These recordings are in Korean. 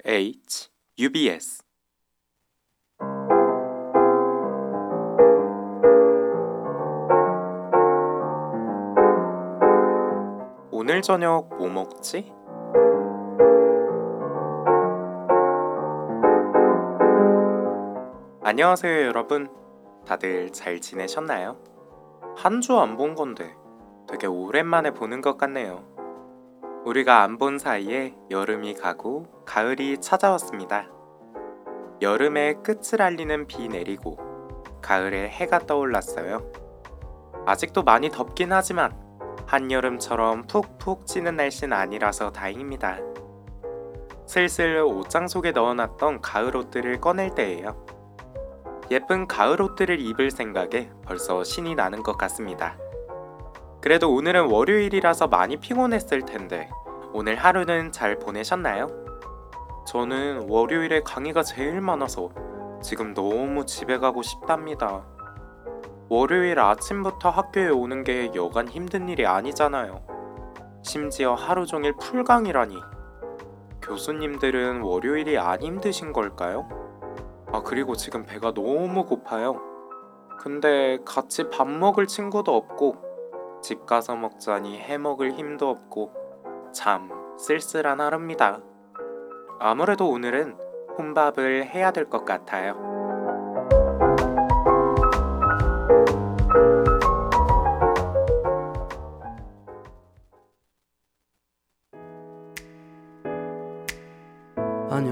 H, UBS. 오늘 저녁 뭐 먹지? 안녕하세요, 여러분. 다들 잘 지내셨나요? 한 주 안 본 건데 되게 오랜만에 보는 것 같네요. 우리가 안 본 사이에 여름이 가고 가을이 찾아왔습니다. 여름의 끝을 알리는 비 내리고 가을에 해가 떠올랐어요. 아직도 많이 덥긴 하지만 한여름처럼 푹푹 찌는 날씨는 아니라서 다행입니다. 슬슬 옷장 속에 넣어놨던 가을 옷들을 꺼낼 때예요. 예쁜 가을 옷들을 입을 생각에 벌써 신이 나는 것 같습니다. 그래도 오늘은 월요일이라서 많이 피곤했을 텐데 오늘 하루는 잘 보내셨나요? 저는 월요일에 강의가 제일 많아서 지금 너무 집에 가고 싶답니다. 월요일 아침부터 학교에 오는 게 여간 힘든 일이 아니잖아요. 심지어 하루 종일 풀강이라니. 교수님들은 월요일이 안 힘드신 걸까요? 그리고 지금 배가 너무 고파요. 근데 같이 밥 먹을 친구도 없고 집 가서 먹자니 해먹을 힘도 없고 참 쓸쓸한 하루입니다. 아무래도 오늘은 혼밥을 해야 될 것 같아요. 안녕.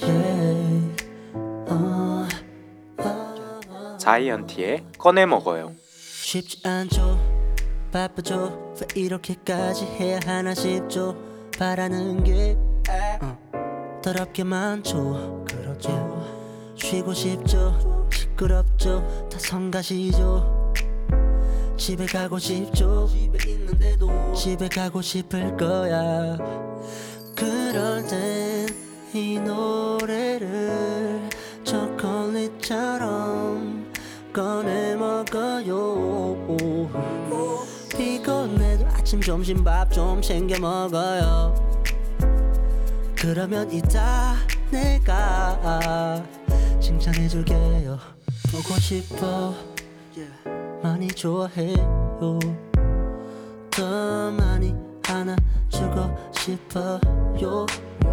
자이언티의 꺼내 먹어요. 쉽지 않죠. 바쁘죠. 왜 이렇게까지 해야 하나 싶죠. 바라는 게 더럽게 많죠. 그렇죠. 쉬고 싶죠. 시끄럽죠. 다 성가시죠. 집에 가고 싶죠. 집에 있는데도 집에 가고 싶을 거야. 그럴 땐 이 노래를 초콜릿처럼 꺼내 먹어요. 피곤해도 아침 점심 밥 좀 챙겨 먹어요. 그러면 이따 내가 칭찬해줄게요. 보고 싶어 많이 좋아해요. 더 많이 안아주고 싶어요.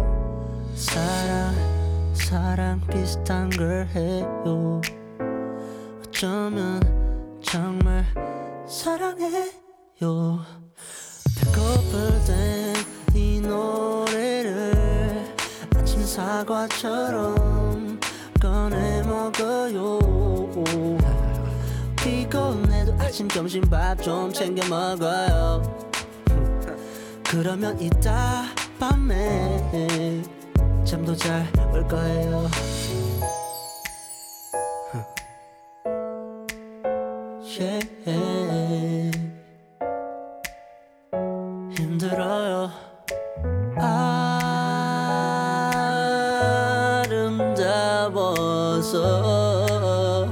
사랑 비슷한 걸 해요. 어쩌면 정말 사랑해요. 배고플 땐 이 노래를 아침 사과처럼 꺼내 먹어요. 피곤해도 아침 점심 밥 좀 챙겨 먹어요. 그러면 이따 밤에 잠도 잘 올 거예요. 힘들어요. 아름다워서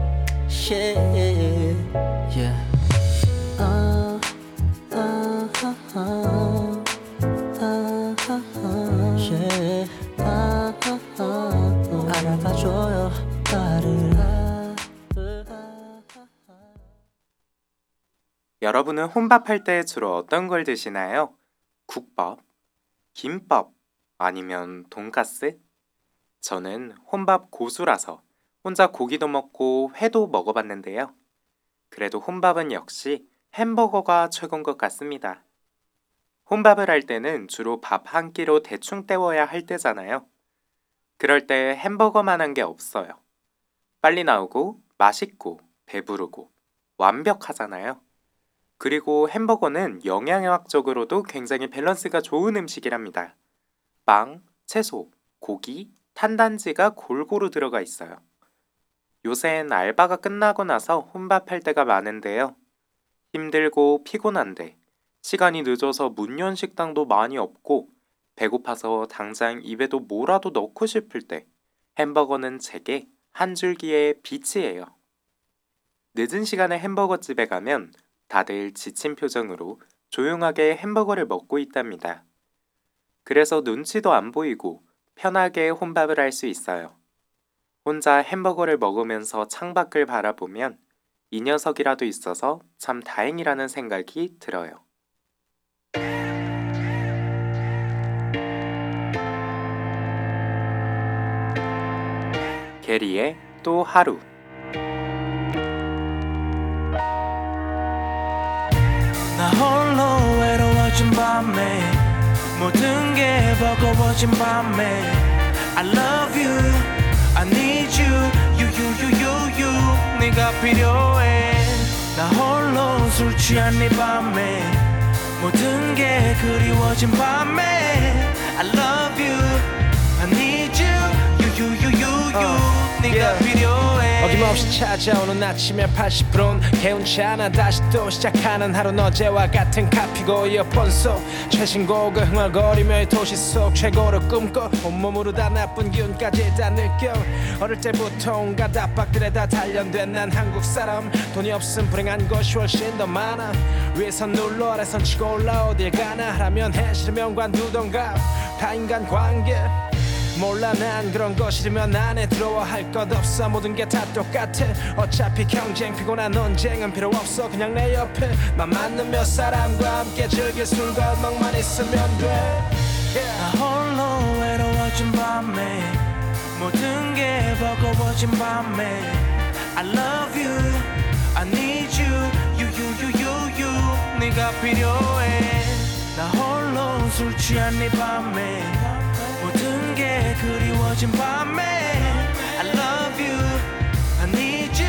알아봐줘요 나를. 여러분은 혼밥할 때 주로 어떤 걸 드시나요? 국밥, 김밥, 아니면 돈가스? 저는 혼밥 고수라서 혼자 고기도 먹고 회도 먹어봤는데요. 그래도 혼밥은 역시 햄버거가 최고인 것 같습니다. 혼밥을 할 때는 주로 밥 한 끼로 대충 때워야 할 때잖아요. 그럴 때 햄버거만한 게 없어요. 빨리 나오고 맛있고 배부르고 완벽하잖아요. 그리고 햄버거는 영양학적으로도 굉장히 밸런스가 좋은 음식이랍니다. 빵, 채소, 고기, 탄단지가 골고루 들어가 있어요. 요샌 알바가 끝나고 나서 혼밥할 때가 많은데요. 힘들고 피곤한데 시간이 늦어서 문 연 식당도 많이 없고 배고파서 당장 입에도 뭐라도 넣고 싶을 때 햄버거는 제게 한 줄기의 빛이에요. 늦은 시간에 햄버거집에 가면 다들 지친 표정으로 조용하게 햄버거를 먹고 있답니다. 그래서 눈치도 안 보이고 편하게 혼밥을 할 수 있어요. 혼자 햄버거를 먹으면서 창밖을 바라보면 이 녀석이라도 있어서 참 다행이라는 생각이 들어요. 게리의 또 하루. 나 홀로 외로워진 밤에 모든 게 버거워진 밤에 I love you, I need you, you 네가 필요해. 나 홀로 술 취한 네 밤에 모든 게 그리워진 밤에 I love you, I need you, you 네가 필요해. 어김없이 찾아오는 아침에 80%는 개운치 않아. 다시 또 시작하는 하루는 어제와 같은 카피고 이어폰 속 최신곡을 흥얼거리며 이 도시 속 최고를 꿈꿔 온몸으로 다 나쁜 기운까지 다 느껴. 어릴 때부터 온갖 압박들에 다 단련된 난 한국 사람. 돈이 없음 불행한 것이 훨씬 더 많아. 위에선 눌러 아래선 치고 올라 어딜 가나. 하라면 해 싫으면 관두던가. 다 인간관계 몰라 난 그런 거 싫으면 안에 들어와 할 것 없어. 모든 게 다 똑같아. 어차피 경쟁 피곤한 논쟁은 필요 없어. 그냥 내 옆에 맘 맞는 몇 사람과 함께 즐길 순간만만 있으면 돼. 나 홀로 외로워진 밤에 모든 게 버거워진 밤에 I love you, I need you, you 네가 필요해. 나 홀로 술 취한 네 밤에 모든 게 그리워진 밤에 I love you, I need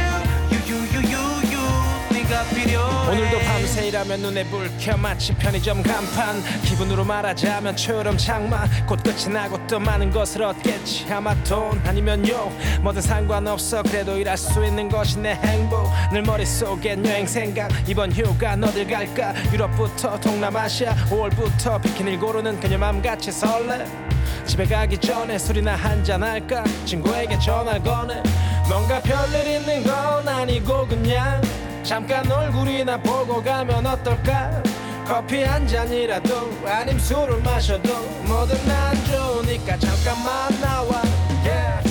you, 네가 필요해. 오늘도 밤새 일하면 눈에 불 켜 마치 편의점 간판. 기분으로 말하자면 초여름 장마. 곧 끝이 나고 또 많은 것을 얻겠지. 아마 돈 아니면 욕 뭐든 상관없어. 그래도 일할 수 있는 것이 내 행복. 늘 머릿속엔 여행 생각. 이번 휴가 어딜 갈까. 유럽부터 동남아시아 5월부터 비키니를 고르는 그녀 맘같이 설레. 집에 가기 전에 술이나 한잔 할까. 친구에게 전화를 거네. 뭔가 별일 있는 건 아니고 그냥 잠깐 얼굴이나 보고 가면 어떨까. 커피 한 잔이라도 아님 술을 마셔도 뭐든 난 좋으니까 잠깐만 나와. yeah.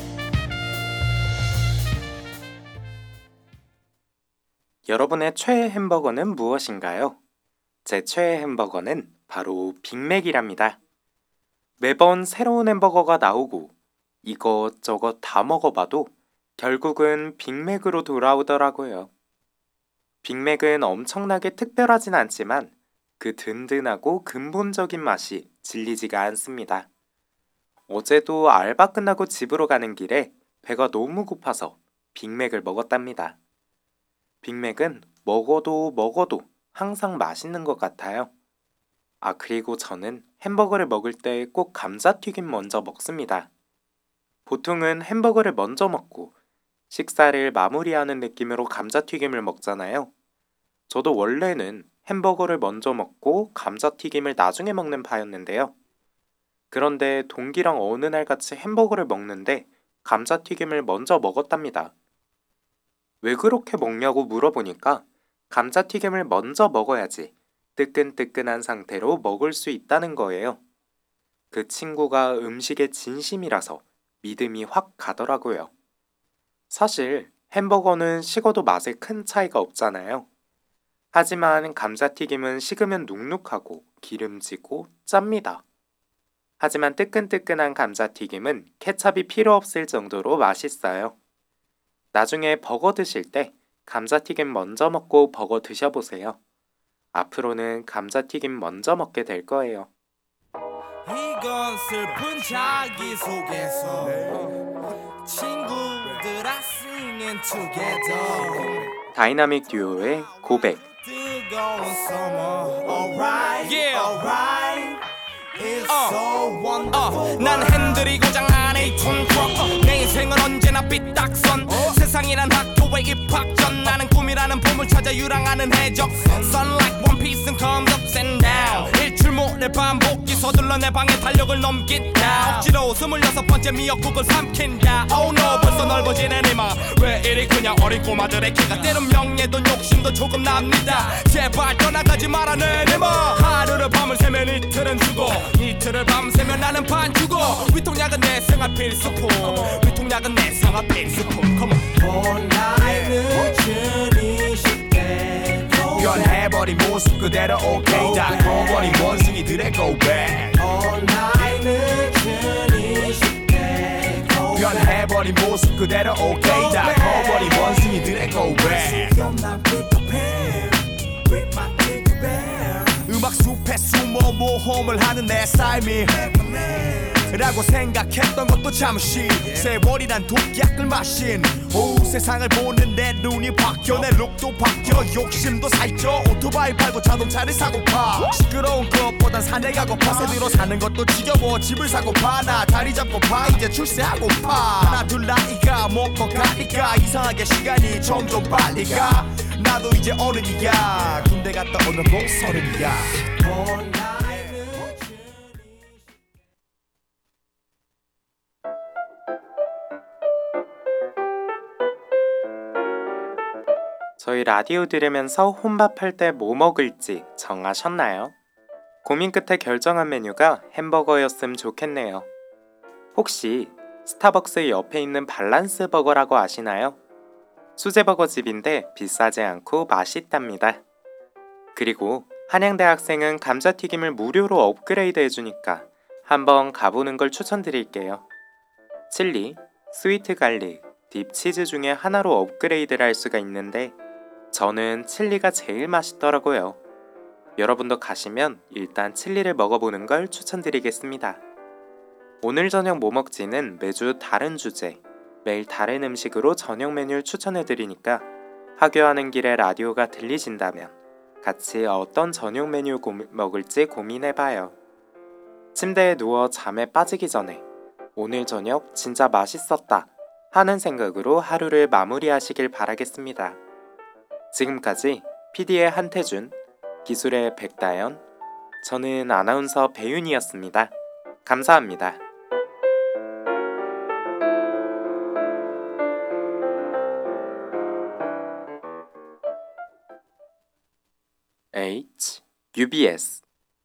여러분의 최애 햄버거는 무엇인가요? 제 최애 햄버거는 바로 빅맥이랍니다. 매번 새로운 햄버거가 나오고 이것저것 다 먹어봐도 결국은 빅맥으로 돌아오더라고요. 빅맥은 엄청나게 특별하진 않지만 그 든든하고 근본적인 맛이 질리지가 않습니다. 어제도 알바 끝나고 집으로 가는 길에 배가 너무 고파서 빅맥을 먹었답니다. 빅맥은 먹어도 항상 맛있는 것 같아요. 아, 그리고 저는 햄버거를 먹을 때 꼭 감자튀김 먼저 먹습니다. 보통은 햄버거를 먼저 먹고 식사를 마무리하는 느낌으로 감자튀김을 먹잖아요. 저도 원래는 햄버거를 먼저 먹고 감자튀김을 나중에 먹는 파였는데요. 그런데 동기랑 어느 날 같이 햄버거를 먹는데 감자튀김을 먼저 먹었답니다. 왜 그렇게 먹냐고 물어보니까 감자튀김을 먼저 먹어야지 뜨끈뜨끈한 상태로 먹을 수 있다는 거예요. 그 친구가 음식에 진심이라서 믿음이 확 가더라고요. 사실 햄버거는 식어도 맛에 큰 차이가 없잖아요. 하지만 감자튀김은 식으면 눅눅하고 기름지고 짭니다. 하지만 뜨끈뜨끈한 감자튀김은 케찹이 필요 없을 정도로 맛있어요. 나중에 버거 드실 때 감자튀김 먼저 먹고 버거 드셔보세요. 앞으로는 감자튀김 먼저 먹게 될 거예요. 이건 슬픈 자기소개서 친구들아 singing together 다이나믹 듀오의 고백. 뜨거운 summer alright alright it's so wonderful 난 핸들이 고장 안에 이 톤트럭 내 인생은 언제나 삐딱선 세상이란 학교의 입학 전 나는 꿈이라는 봄을 찾아 유랑하는 해적선 Sun like one piece and comes up and down 일출 모레 반복기 서둘러 내 방의 달력을 넘긴다 억지로 26번째 미역국을 삼킨다 Oh no 벌써 넓어지는 이마 왜 이리 그냥 어린 꼬마들의 키가 때론 명예도 욕심도 조금 납니다 제발 떠나가지 마라 내 이마 하루를 밤을 새면 이틀은 주고 이틀을 밤새면 나는 반주고 위통 생활 필수품 위통약은 내 생활 필수품 Come on 변해버린 모습 그대로 오케이 다 커버린 원숭이들의 고백 변해버린 모습 그대로 오케이 다 커버린 원숭이들의 고백 음악 숲에 숨어 모험을 하는 내 삶이 라고 생각했던 것도 잠시 세월이란 독약을 마신 오 세상을 보는 내 눈이 바뀌어 내 룩도 바뀌어 욕심도 살쪄 오토바이 팔고 자동차를 사고파 시끄러운 것보단 산에 가고파 새들어 사는 것도 지겨워 집을 사고파 나 자리 잡고파 이제 출세하고파 하나 둘 나이가 먹고 가니까 이상하게 시간이 점점 빨리 가 나도 이제 어른이야 군대 갔다 오는 고 서른이야 저희 라디오 들으면서 혼밥할 때 뭐 먹을지 정하셨나요? 고민 끝에 결정한 메뉴가 햄버거였으면 좋겠네요. 혹시 스타벅스 옆에 있는 밸런스 버거라고 아시나요? 수제버거 집인데 비싸지 않고 맛있답니다. 그리고 한양대학생은 감자튀김을 무료로 업그레이드 해주니까 한번 가보는 걸 추천드릴게요. 칠리, 스위트 갈릭, 딥 치즈 중에 하나로 업그레이드를 할 수가 있는데 저는 칠리가 제일 맛있더라고요. 여러분도 가시면 일단 칠리를 먹어보는 걸 추천드리겠습니다. 오늘 저녁 뭐 먹지는 매주 다른 주제, 매일 다른 음식으로 저녁 메뉴를 추천해드리니까 하교하는 길에 라디오가 들리신다면 같이 어떤 저녁 메뉴 먹을지 고민해봐요. 침대에 누워 잠에 빠지기 전에 오늘 저녁 진짜 맛있었다 하는 생각으로 하루를 마무리하시길 바라겠습니다. 지금까지 PD의 한태준, 기술의 백다연, 저는 아나운서 배윤이었습니다. 감사합니다. UBS